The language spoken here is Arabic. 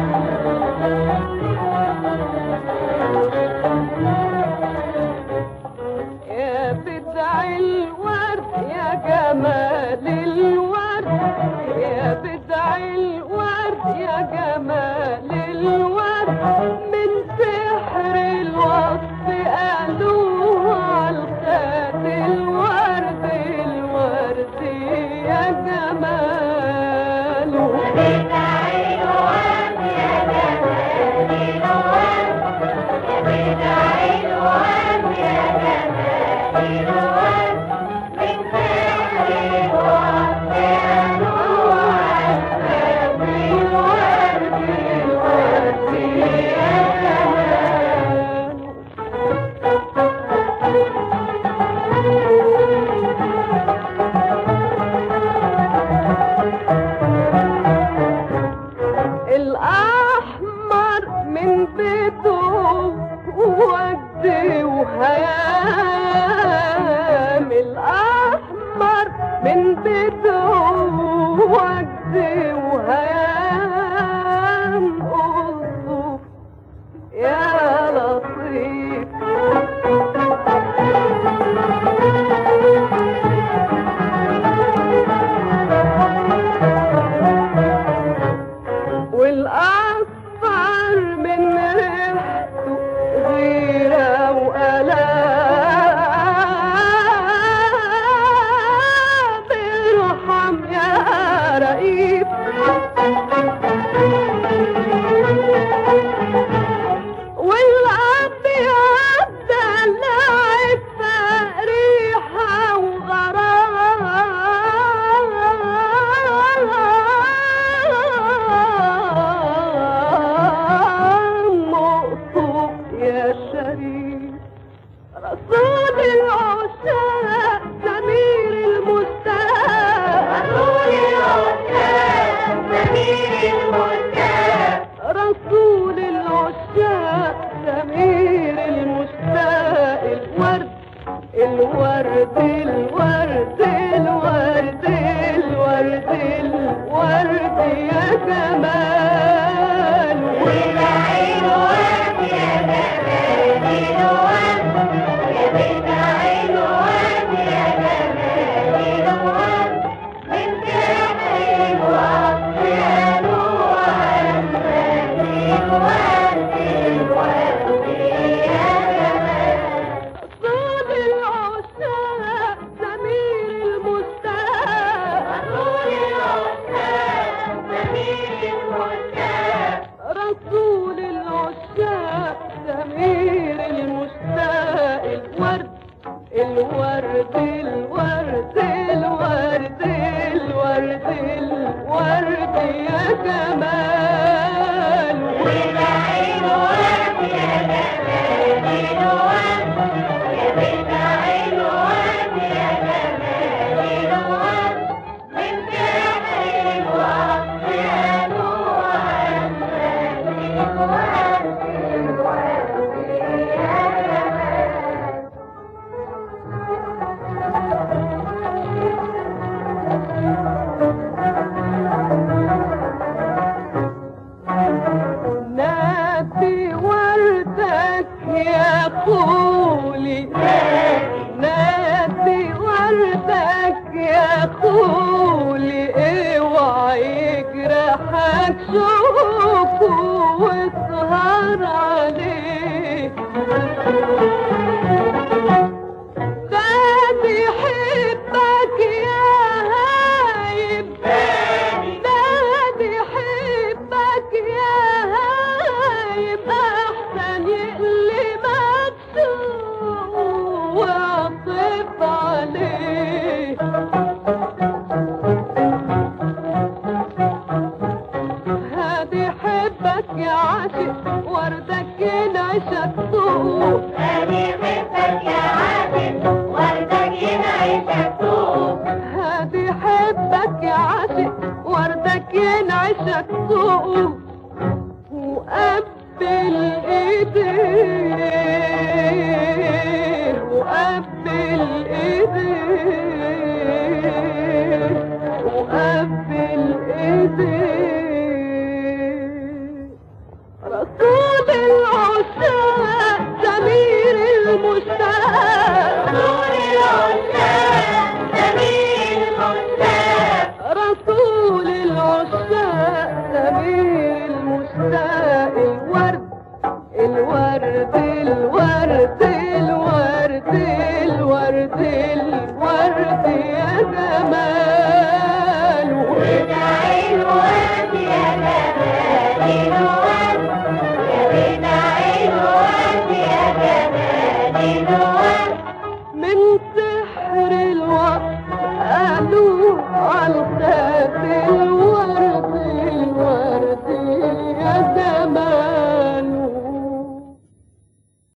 يا بدع الورد يا جمال الورد، يا بدع الورد يا جمال الورد، من سحر الوصف قالوا عالخد الورد الورد يا جماله. بدع الورد يا جمال الورد، بدع الورد يا جمال الورد، من سحر الوصف قالوا عالخد الورد الورد يا الأحمر من بيته وجد وهيام، الأحمر من بيته وجد وهيام، ألطف يا لطيف. والأصفر من ريحته غيرة وألام، ارحم يا رئيف. والأبيض دلعت ريحة وغرام، مقصوف يا شريف. رسول العشاق سمير المشتاق، رسول العشاق سمير رسول العشاق سمير المشتاق، المشتاق، الورد الورد الورد الورد الورد الورد يا جمال. بدع الورد يا جمال الورد، يا بدع الورد يا جمال الورد، من سحر الوصف قالوا عالخد الورد الورد يا جمال. رسول العشاق سمير المشتاق، رسول العشاق سمير المشتاق، رسول العشاق سمير المشتاق، الورد الورد الورد الورد الورد الورد يا جمال. بدع الورد يا جمال الورد، يا بدع الورد يا جمال الورد، من سحر الوصف قالوا عالخد الورد الورد يا جمال. نادي وردك يا خولي، نادي وردك يا خولي، اوعى يجرحك شوكه واسهر عليه. ده بيحبك يا هايب، ده بيحبك يا هايب، احسن يقلبك سوء واعطف عليه. هادي يحبك يا عاشق وردك ينعشك سوق، هادي يحبك يا عاشق وردك ينعشك سوق، هادي يحبك يا عاشق وردك ينعشك سوق.